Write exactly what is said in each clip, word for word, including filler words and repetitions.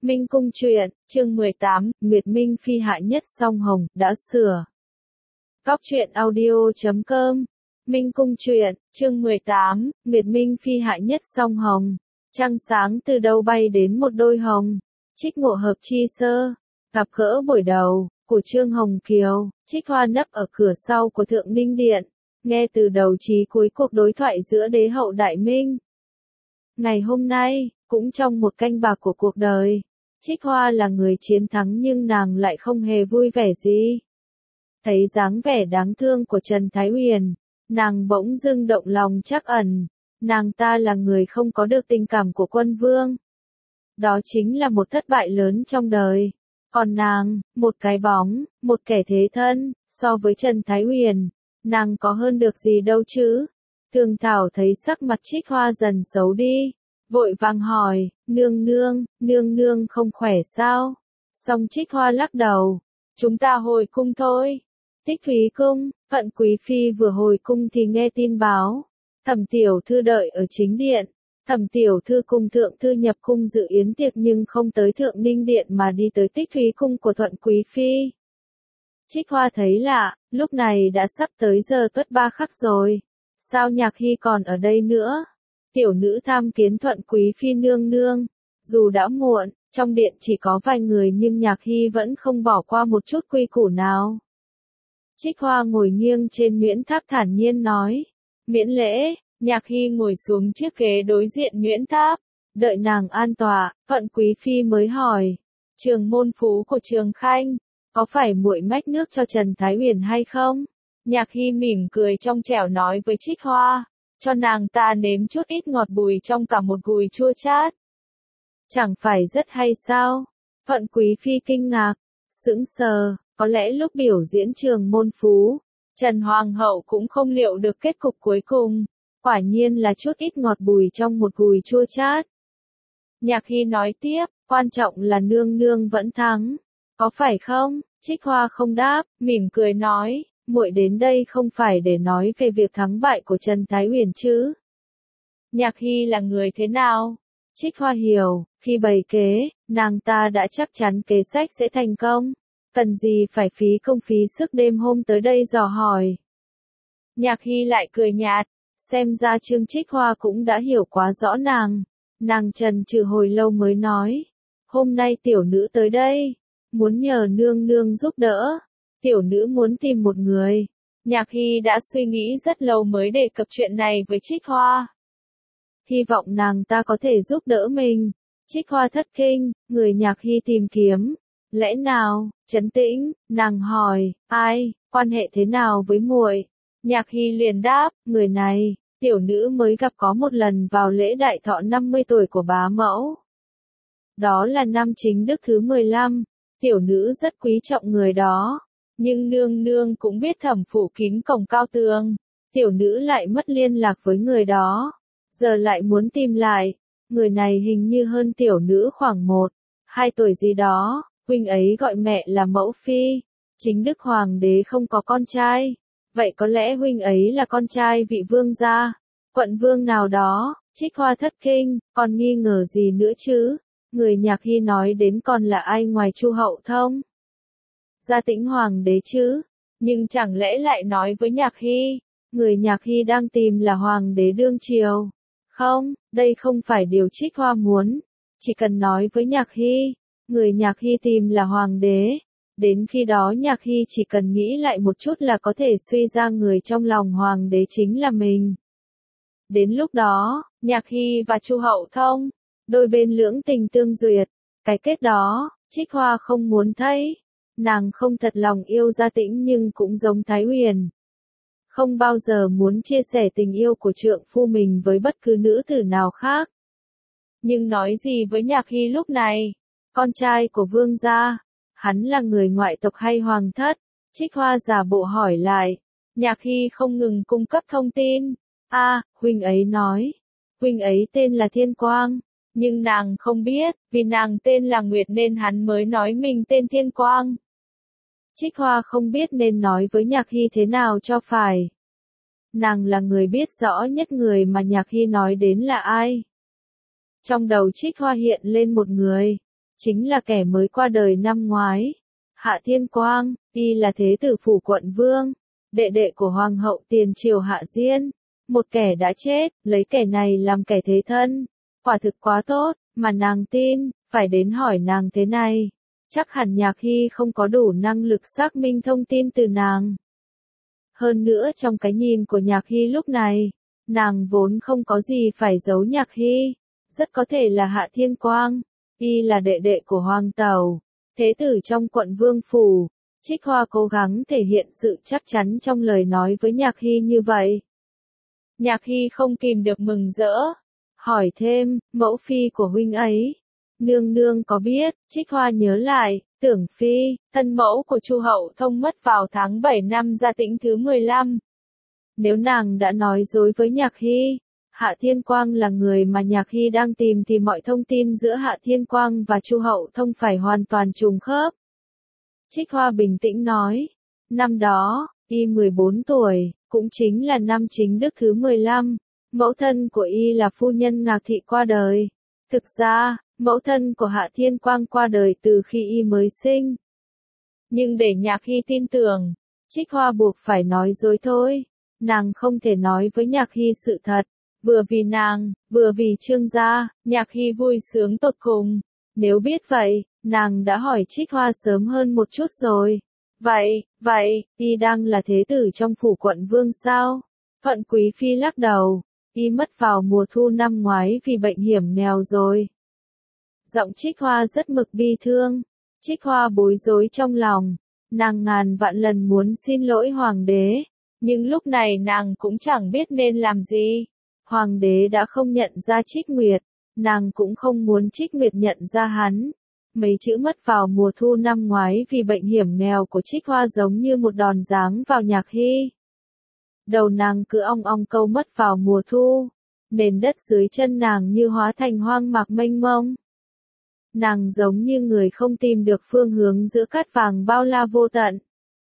Minh Cung truyện, chương mười tám, Nguyệt Minh Phi hại nhất song hồng, đã sửa. Góc truyện audio chấm com. Minh Cung truyện, chương mười tám, Nguyệt Minh Phi hại nhất song hồng. Trăng sáng từ đâu bay đến một đôi hồng. Trích ngộ hợp chi sơ. Gặp gỡ buổi đầu, của Trương Hồng Kiều, Trích Hoa nấp ở cửa sau của Thượng Ninh Điện. Nghe từ đầu chí cuối cuộc đối thoại giữa đế hậu Đại Minh. Ngày hôm nay, cũng trong một canh bạc của cuộc đời, Trích Hoa là người chiến thắng nhưng nàng lại không hề vui vẻ gì. Thấy dáng vẻ đáng thương của Trần Thái Huyền, nàng bỗng dưng động lòng trắc ẩn, nàng ta là người không có được tình cảm của quân vương. Đó chính là một thất bại lớn trong đời. Còn nàng, một cái bóng, một kẻ thế thân, so với Trần Thái Huyền, nàng có hơn được gì đâu chứ. Thường Thảo thấy sắc mặt Trích Hoa dần xấu đi, vội vàng hỏi, nương nương, nương nương không khỏe sao? Xong Trích Hoa lắc đầu, chúng ta hồi cung thôi. Tích Thúy cung, Phận Quý Phi vừa hồi cung thì nghe tin báo, Thẩm tiểu thư đợi ở chính điện, Thẩm tiểu thư cùng thượng thư nhập cung dự yến tiệc nhưng không tới Thượng Ninh Điện mà đi tới Tích Thúy cung của Thuận Quý Phi. Trích Hoa thấy lạ, lúc này đã sắp tới giờ tuất ba khắc rồi, sao Nhạc Hy còn ở đây nữa? Tiểu nữ tham kiến Thuận Quý Phi nương nương. Dù đã muộn, trong điện chỉ có vài người nhưng Nhạc Hy vẫn không bỏ qua một chút quy củ nào. Trích Hoa ngồi nghiêng trên Nguyễn Tháp thản nhiên nói. Miễn lễ. Nhạc Hy ngồi xuống chiếc ghế đối diện Nguyễn Tháp. Đợi nàng an tọa, Thuận Quý Phi mới hỏi. Trường môn phú của Trường Khanh, có phải muội mách nước cho Trần Thái Huyền hay không? Nhạc Hy mỉm cười trong trẻo nói với Trích Hoa. Cho nàng ta nếm chút ít ngọt bùi trong cả một gùi chua chát. Chẳng phải rất hay sao? Thuận Quý Phi kinh ngạc, sững sờ, có lẽ lúc biểu diễn Trường môn phú, Trần Hoàng hậu cũng không liệu được kết cục cuối cùng, quả nhiên là chút ít ngọt bùi trong một gùi chua chát. Nhạc Hy nói tiếp, quan trọng là nương nương vẫn thắng, có phải không? Trích Hoa không đáp, mỉm cười nói. Muội đến đây không phải để nói về việc thắng bại của Trần Thái Huyền chứ. Nhạc Hy là người thế nào? Trích Hoa hiểu, khi bày kế, nàng ta đã chắc chắn kế sách sẽ thành công. Cần gì phải phí công phí sức đêm hôm tới đây dò hỏi. Nhạc Hy lại cười nhạt, xem ra Trương Trích Hoa cũng đã hiểu quá rõ nàng. Nàng trần trừ hồi lâu mới nói. Hôm nay tiểu nữ tới đây, muốn nhờ nương nương giúp đỡ. Tiểu nữ muốn tìm một người. Nhạc Hy đã suy nghĩ rất lâu mới đề cập chuyện này với Trích Hoa. Hy vọng nàng ta có thể giúp đỡ mình. Trích Hoa thất kinh, người Nhạc Hy tìm kiếm. Lẽ nào? Trấn tĩnh, nàng hỏi, ai, quan hệ thế nào với muội? Nhạc Hy liền đáp, người này, tiểu nữ mới gặp có một lần vào lễ đại thọ năm mươi tuổi của bá mẫu. Đó là năm chính đức thứ mười lăm, tiểu nữ rất quý trọng người đó. Nhưng nương nương cũng biết Thẩm phủ kín cổng cao tường, tiểu nữ lại mất liên lạc với người đó, giờ lại muốn tìm lại, người này hình như hơn tiểu nữ khoảng một, hai tuổi gì đó, huynh ấy gọi mẹ là mẫu phi, chính đức hoàng đế không có con trai, vậy có lẽ huynh ấy là con trai vị vương gia, quận vương nào đó. Trích Hoa thất kinh, còn nghi ngờ gì nữa chứ, người Nhạc Hy nói đến còn là ai ngoài Chu Hậu Thông? Gia Tĩnh hoàng đế chứ, nhưng chẳng lẽ lại nói với Nhạc Hy, người Nhạc Hy đang tìm là hoàng đế đương triều. Không, đây không phải điều Trích Hoa muốn, chỉ cần nói với Nhạc Hy, người Nhạc Hy tìm là hoàng đế, đến khi đó Nhạc Hy chỉ cần nghĩ lại một chút là có thể suy ra người trong lòng hoàng đế chính là mình. Đến lúc đó, Nhạc Hy và Chu Hậu Thông, đôi bên lưỡng tình tương duyệt, cái kết đó, Trích Hoa không muốn thấy. Nàng không thật lòng yêu Gia Tĩnh nhưng cũng giống Thái Huyền. Không bao giờ muốn chia sẻ tình yêu của trượng phu mình với bất cứ nữ tử nào khác. Nhưng nói gì với Nhạc Hy lúc này? Con trai của vương gia, hắn là người ngoại tộc hay hoàng thất? Trích Hoa giả bộ hỏi lại. Nhạc Hy không ngừng cung cấp thông tin. A, à, huynh ấy nói. Huynh ấy tên là Thiên Quang. Nhưng nàng không biết, vì nàng tên là Nguyệt nên hắn mới nói mình tên Thiên Quang. Trích Hoa không biết nên nói với Nhạc Hy thế nào cho phải. Nàng là người biết rõ nhất người mà Nhạc Hy nói đến là ai. Trong đầu Trích Hoa hiện lên một người. chính là kẻ mới qua đời năm ngoái. Hạ Thiên Quang, y là thế tử phủ quận vương, đệ đệ của hoàng hậu tiền triều Hạ Diên, một kẻ đã chết, lấy kẻ này làm kẻ thế thân. Quả thực quá tốt, mà nàng tin, phải đến hỏi nàng thế này. Chắc hẳn Nhạc Hy không có đủ năng lực xác minh thông tin từ nàng. Hơn nữa trong cái nhìn của Nhạc Hy lúc này, nàng vốn không có gì phải giấu Nhạc Hy. Rất có thể là Hạ Thiên Quang, y là đệ đệ của Hoàng Tẩu, thế tử trong quận Vương Phủ. Trích Hoa cố gắng thể hiện sự chắc chắn trong lời nói với Nhạc Hy như vậy. Nhạc Hy không kìm được mừng rỡ, hỏi thêm, mẫu phi của huynh ấy. Nương nương có biết, Trích Hoa nhớ lại, Tưởng phi, thân mẫu của Chu Hậu Thông mất vào tháng bảy năm Gia Tĩnh thứ mười lăm. Nếu nàng đã nói dối với Nhạc Hy, Hạ Thiên Quang là người mà Nhạc Hy đang tìm thì mọi thông tin giữa Hạ Thiên Quang và Chu Hậu Thông phải hoàn toàn trùng khớp. Trích Hoa bình tĩnh nói, năm đó, y mười bốn tuổi, cũng chính là năm chính đức thứ mười lăm, mẫu thân của y là phu nhân Ngạc Thị qua đời. Thực ra, mẫu thân của Hạ Thiên Quang qua đời từ khi y mới sinh. Nhưng để Nhạc Hy tin tưởng, Trích Hoa buộc phải nói dối thôi. Nàng không thể nói với Nhạc Hy sự thật, vừa vì nàng, vừa vì Trương gia. Nhạc Hy vui sướng tột cùng. Nếu biết vậy, nàng đã hỏi Trích Hoa sớm hơn một chút rồi. Vậy, vậy, y đang là thế tử trong phủ quận vương sao? Thuận Quý Phi lắc đầu, y mất vào mùa thu năm ngoái vì bệnh hiểm nghèo rồi. Giọng Trích Hoa rất mực bi thương. Trích Hoa bối rối trong lòng, nàng ngàn vạn lần muốn xin lỗi hoàng đế, nhưng lúc này nàng cũng chẳng biết nên làm gì. Hoàng đế đã không nhận ra Trích Nguyệt, nàng cũng không muốn Trích Nguyệt nhận ra hắn. Mấy chữ mất vào mùa thu năm ngoái vì bệnh hiểm nghèo của Trích Hoa giống như một đòn giáng vào Nhạc Hy. Đầu nàng cứ ong ong câu mất vào mùa thu, nền đất dưới chân nàng như hóa thành hoang mạc mênh mông. Nàng giống như người không tìm được phương hướng giữa cát vàng bao la vô tận.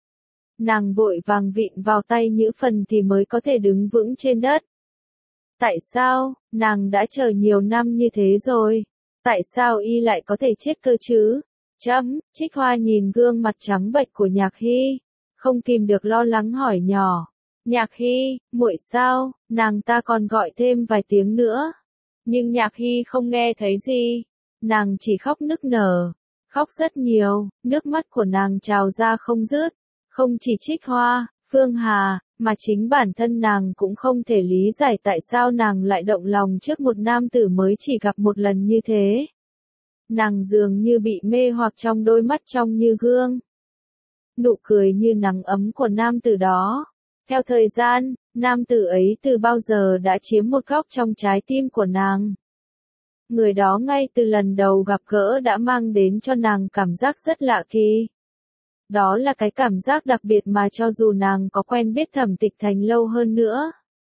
Nàng vội vàng vịn vào tay Nhữ Phần thì mới có thể đứng vững trên đất. Tại sao, nàng đã chờ nhiều năm như thế rồi, tại sao y lại có thể chết cơ chứ? Chấm, Trích Hoa nhìn gương mặt trắng bệch của Nhạc Hy, không kìm được lo lắng hỏi nhỏ. Nhạc Hy, muội sao? Nàng ta còn gọi thêm vài tiếng nữa. Nhưng Nhạc Hy không nghe thấy gì. Nàng chỉ khóc nức nở, khóc rất nhiều, nước mắt của nàng trào ra không dứt. Không chỉ Trích Hoa, Phương Hà, mà chính bản thân nàng cũng không thể lý giải tại sao nàng lại động lòng trước một nam tử mới chỉ gặp một lần như thế. Nàng dường như bị mê hoặc trong đôi mắt trong như gương. Nụ cười như nắng ấm của nam tử đó. Theo thời gian, nam tử ấy từ bao giờ đã chiếm một góc trong trái tim của nàng. Người đó ngay từ lần đầu gặp gỡ đã mang đến cho nàng cảm giác rất lạ kỳ. Đó là cái cảm giác đặc biệt mà cho dù nàng có quen biết Thẩm Tịch Thành lâu hơn nữa,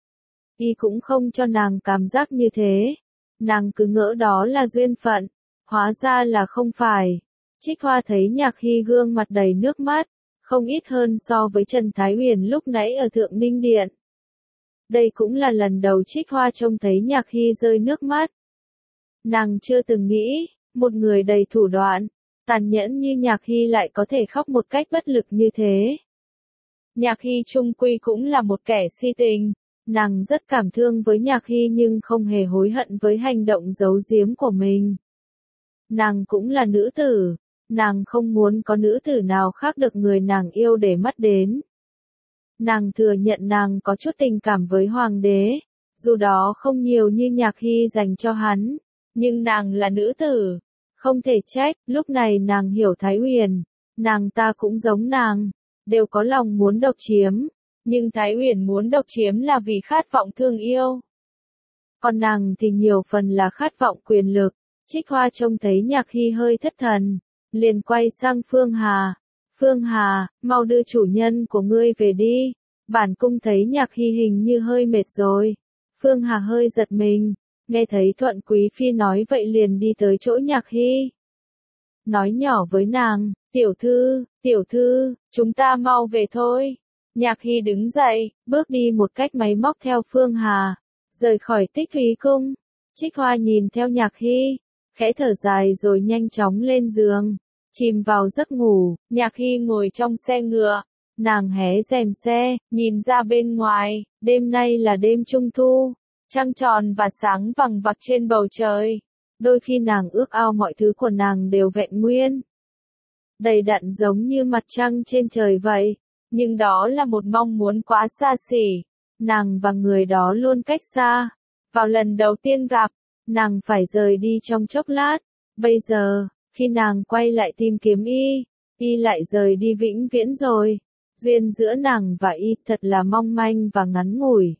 y cũng không cho nàng cảm giác như thế. Nàng cứ ngỡ đó là duyên phận, hóa ra là không phải. Trích Hoa thấy Nhạc Hy gương mặt đầy nước mắt, không ít hơn so với Trần Thái Huyền lúc nãy ở Thượng Ninh Điện. Đây cũng là lần đầu Trích Hoa trông thấy Nhạc Hy rơi nước mắt. Nàng chưa từng nghĩ, một người đầy thủ đoạn, tàn nhẫn như Nhạc Hy lại có thể khóc một cách bất lực như thế. Nhạc Hy chung quy cũng là một kẻ si tình, nàng rất cảm thương với Nhạc Hy nhưng không hề hối hận với hành động giấu giếm của mình. Nàng cũng là nữ tử, nàng không muốn có nữ tử nào khác được người nàng yêu để mắt đến. Nàng thừa nhận nàng có chút tình cảm với hoàng đế, dù đó không nhiều như Nhạc Hy dành cho hắn, nhưng nàng là nữ tử. Không thể trách, lúc này nàng hiểu Thái Huyền, nàng ta cũng giống nàng, đều có lòng muốn độc chiếm, nhưng Thái Huyền muốn độc chiếm là vì khát vọng thương yêu. Còn nàng thì nhiều phần là khát vọng quyền lực. Trích Hoa trông thấy Nhạc Hy hơi thất thần, liền quay sang Phương Hà. Phương Hà, mau đưa chủ nhân của ngươi về đi, bản cung thấy Nhạc Hy hình như hơi mệt rồi. Phương Hà hơi giật mình. Nghe thấy Thuận Quý Phi nói vậy liền đi tới chỗ Nhạc Hy. Nói nhỏ với nàng, tiểu thư, tiểu thư, chúng ta mau về thôi. Nhạc Hy đứng dậy, bước đi một cách máy móc theo Phương Hà, rời khỏi Tích Thúy Cung. Trích Hoa nhìn theo Nhạc Hy, khẽ thở dài rồi nhanh chóng lên giường, chìm vào giấc ngủ. Nhạc Hy ngồi trong xe ngựa, nàng hé rèm xe, nhìn ra bên ngoài, đêm nay là đêm trung thu, trăng tròn và sáng vằng vặc trên bầu trời. Đôi khi nàng ước ao mọi thứ của nàng đều vẹn nguyên, đầy đặn giống như mặt trăng trên trời vậy, nhưng đó là một mong muốn quá xa xỉ. Nàng và người đó luôn cách xa. Vào lần đầu tiên gặp, nàng phải rời đi trong chốc lát. Bây giờ, khi nàng quay lại tìm kiếm y, y lại rời đi vĩnh viễn rồi. Duyên giữa nàng và y thật là mong manh và ngắn ngủi.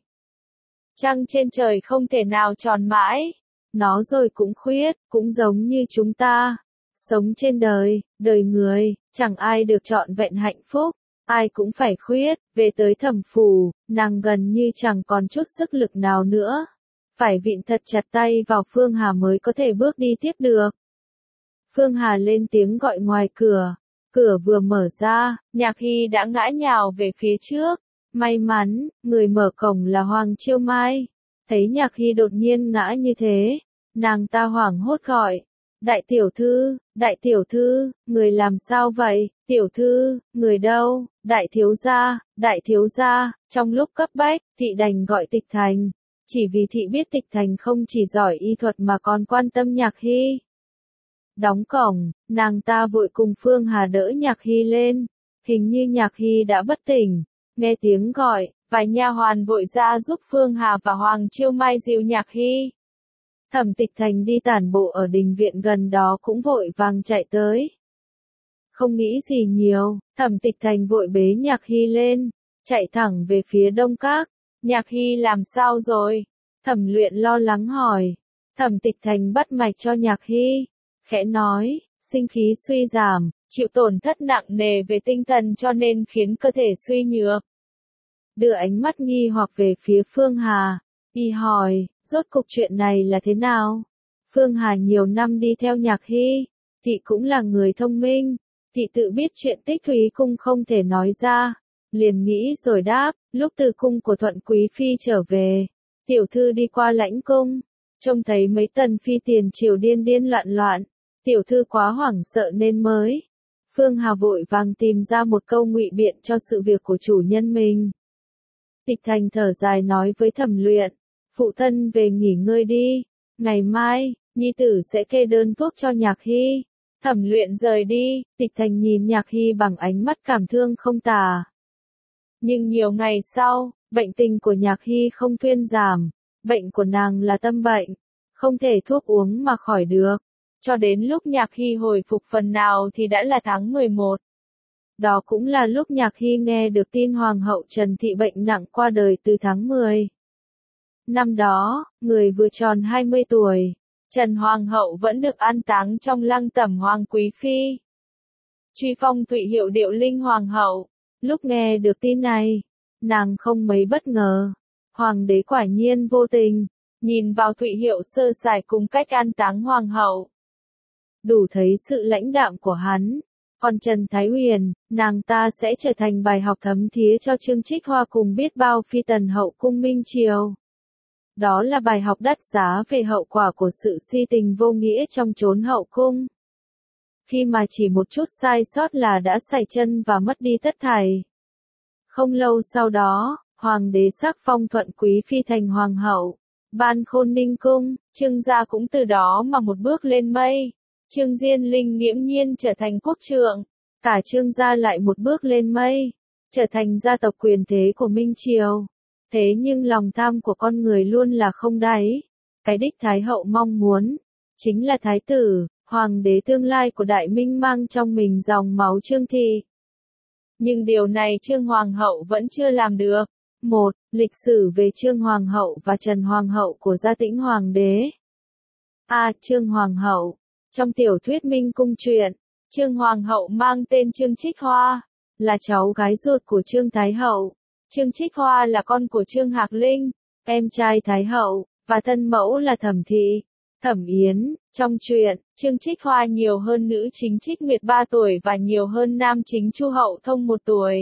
Trăng trên trời không thể nào tròn mãi. Nó rồi cũng khuyết, cũng giống như chúng ta. Sống trên đời, đời người, chẳng ai được trọn vẹn hạnh phúc. Ai cũng phải khuyết. Về tới Thẩm Phủ, nàng gần như chẳng còn chút sức lực nào nữa. Phải vịn thật chặt tay vào Phương Hà mới có thể bước đi tiếp được. Phương Hà lên tiếng gọi ngoài cửa. Cửa vừa mở ra, Nhạc Hy đã ngã nhào về phía trước. May mắn, người mở cổng là Hoàng Chiêu Mai. Thấy Nhạc Hy đột nhiên ngã như thế, nàng ta hoảng hốt gọi. Đại tiểu thư, đại tiểu thư, người làm sao vậy? Tiểu thư, người đâu? Đại thiếu gia, đại thiếu gia. Trong lúc cấp bách, thị đành gọi Tịch Thành. Chỉ vì thị biết Tịch Thành không chỉ giỏi y thuật mà còn quan tâm Nhạc Hy. Đóng cổng, nàng ta vội cùng Phương Hà đỡ Nhạc Hy lên. Hình như Nhạc Hy đã bất tỉnh. Nghe tiếng gọi, vài nha hoàn vội ra giúp Phương Hà và Hoàng Chiêu Mai dìu Nhạc Hy. Thẩm Tịch Thành đi tản bộ ở đình viện gần đó cũng vội vàng chạy tới. Không nghĩ gì nhiều, Thẩm Tịch Thành vội bế Nhạc Hy lên, chạy thẳng về phía Đông Các. Nhạc Hy làm sao rồi? Thẩm Luyện lo lắng hỏi. Thẩm Tịch Thành bắt mạch cho Nhạc Hy, khẽ nói, sinh khí suy giảm, chịu tổn thất nặng nề về tinh thần cho nên khiến cơ thể suy nhược. Đưa ánh mắt nghi hoặc về phía Phương Hà, y hỏi, rốt cục chuyện này là thế nào? Phương Hà nhiều năm đi theo Nhạc Hy, thị cũng là người thông minh, thị tự biết chuyện Tích Thúy Cung không thể nói ra, liền nghĩ rồi đáp, lúc từ cung của Thuận Quý Phi trở về, tiểu thư đi qua Lãnh Cung, trông thấy mấy tần phi tiền triều điên điên loạn loạn, tiểu thư quá hoảng sợ nên mới. Phương Hà vội vàng tìm ra một câu ngụy biện cho sự việc của chủ nhân mình. Tịch Thành thở dài nói với Thẩm Luyện, phụ thân về nghỉ ngơi đi, ngày mai, nhi tử sẽ kê đơn thuốc cho Nhạc Hy. Thẩm Luyện rời đi, Tịch Thành nhìn Nhạc Hy bằng ánh mắt cảm thương không tả. Nhưng nhiều ngày sau, bệnh tình của Nhạc Hy không thuyên giảm, bệnh của nàng là tâm bệnh, không thể thuốc uống mà khỏi được. Cho đến lúc Nhạc Hy hồi phục phần nào thì đã là tháng mười một. Đó cũng là lúc Nhạc Hy nghe được tin Hoàng hậu Trần Thị bệnh nặng qua đời từ tháng mười. Năm đó, người vừa tròn hai mươi tuổi, Trần Hoàng hậu vẫn được an táng trong lăng tẩm Hoàng Quý Phi. Truy phong Thụy Hiệu Điệu Linh Hoàng hậu. Lúc nghe được tin này, nàng không mấy bất ngờ. Hoàng đế quả nhiên vô tình, nhìn vào Thụy Hiệu sơ sài cùng cách an táng Hoàng hậu. Đủ thấy sự lãnh đạm của hắn. Còn Trần Thái Huyền, nàng ta sẽ trở thành bài học thấm thía cho Trương Trích Hoa cùng biết bao phi tần hậu cung Minh Triều. Đó là bài học đắt giá về hậu quả của sự si tình vô nghĩa trong chốn hậu cung. Khi mà chỉ một chút sai sót là đã sảy chân và mất đi tất thảy. Không lâu sau đó, Hoàng đế sắc phong Thuận Quý Phi thành Hoàng hậu, ban Khôn Ninh Cung, Trương gia cũng từ đó mà một bước lên mây. Trương Diên Linh nghiễm nhiên trở thành quốc trượng, cả Trương gia lại một bước lên mây, trở thành gia tộc quyền thế của Minh Triều. Thế nhưng lòng tham của con người luôn là không đáy. Cái đích Thái hậu mong muốn, chính là Thái tử, Hoàng đế tương lai của Đại Minh mang trong mình dòng máu Trương Thị. Nhưng điều này Trương Hoàng hậu vẫn chưa làm được. một. Lịch sử về Trương Hoàng hậu và Trần Hoàng hậu của Gia Tĩnh Hoàng đế. A. Trương Hoàng hậu. Trong tiểu thuyết Minh Cung truyện, Trương Hoàng hậu mang tên Trương Trích Hoa, là cháu gái ruột của Trương Thái hậu. Trương Trích Hoa là con của Trương Hạc Linh, em trai Thái hậu, và thân mẫu là Thẩm Thị, Thẩm Yến. Trong truyện, Trương Trích Hoa nhiều hơn nữ chính Trích Nguyệt ba tuổi và nhiều hơn nam chính Chu Hậu Thông một tuổi.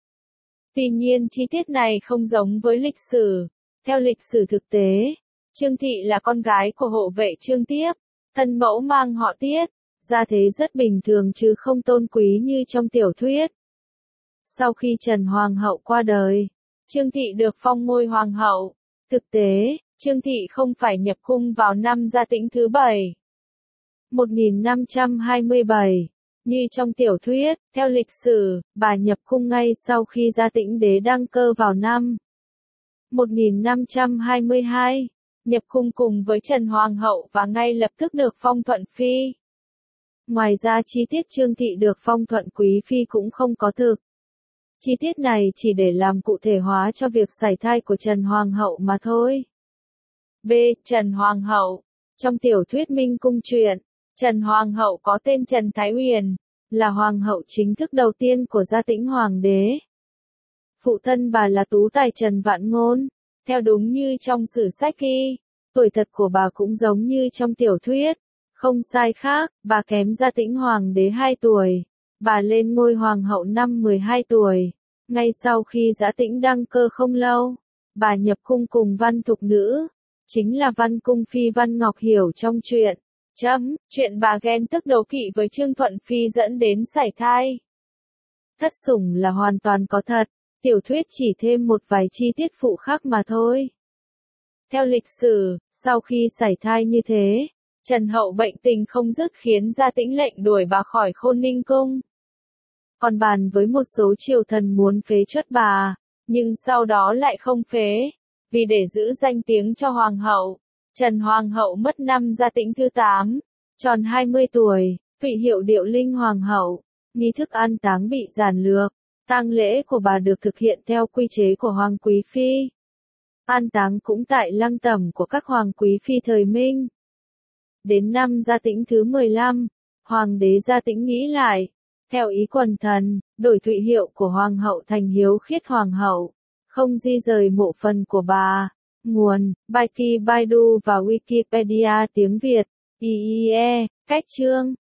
Tuy nhiên chi tiết này không giống với lịch sử. Theo lịch sử thực tế, Trương Thị là con gái của hộ vệ Trương Tiếp, Thân mẫu mang họ Tiết, gia thế rất bình thường chứ không tôn quý như trong tiểu thuyết. Sau khi Trần Hoàng hậu qua đời, Trương Thị được phong ngôi hoàng hậu. Thực tế, Trương Thị không phải nhập cung vào năm Gia Tĩnh thứ bảy. một nghìn năm trăm hai mươi bảy. Như trong tiểu thuyết, theo lịch sử, bà nhập cung ngay sau khi Gia Tĩnh đế đăng cơ vào năm một nghìn năm trăm hai mươi hai. Nhập cung cùng với Trần Hoàng hậu và ngay lập tức được phong thuận phi. Ngoài ra chi tiết Trương Thị được phong thuận quý phi cũng không có thực. Chi tiết này chỉ để làm cụ thể hóa cho việc sảy thai của Trần Hoàng hậu mà thôi. B. Trần Hoàng hậu. Trong tiểu thuyết Minh Cung truyện, Trần Hoàng hậu có tên Trần Thái Huyền, là hoàng hậu chính thức đầu tiên của Gia Tĩnh Hoàng đế. Phụ thân bà là tú tài Trần Vạn Ngôn. Theo đúng như trong sử sách ghi, tuổi thật của bà cũng giống như trong tiểu thuyết. Không sai khác, bà kém Gia Tĩnh Hoàng đế hai tuổi. Bà lên ngôi hoàng hậu năm mười hai tuổi. Ngay sau khi Gia Tĩnh đăng cơ không lâu, bà nhập cung cùng Văn Thục Nữ, chính là Văn Cung Phi Văn Ngọc Hiểu trong truyện. Chấm, chuyện bà ghen tức đố kỵ với Trương Thuận Phi dẫn đến sảy thai. Thất sủng là hoàn toàn có thật, tiểu thuyết chỉ thêm một vài chi tiết phụ khác mà thôi. Theo lịch sử, sau khi sảy thai như thế, Trần hậu bệnh tình không dứt khiến Gia Tĩnh lệnh đuổi bà khỏi Khôn Ninh cung. Còn bàn với một số triều thần muốn phế truất bà, nhưng sau đó lại không phế, vì để giữ danh tiếng cho hoàng hậu. Trần Hoàng hậu mất năm Gia Tĩnh thứ tám, tròn hai mươi tuổi, vị hiệu điệu linh hoàng hậu. Nghi thức an táng bị giản lược, tang lễ của bà được thực hiện theo quy chế của Hoàng Quý Phi. An táng cũng tại lăng tẩm của các Hoàng Quý Phi thời Minh. Đến năm Gia Tĩnh thứ mười lăm, Hoàng đế Gia Tĩnh nghĩ lại, theo ý quần thần, đổi thụy hiệu của Hoàng hậu thành Hiếu Khiết Hoàng hậu, không di rời mộ phần của bà. Nguồn, Baiki Baidu và Wikipedia tiếng Việt, i i e, cách chương.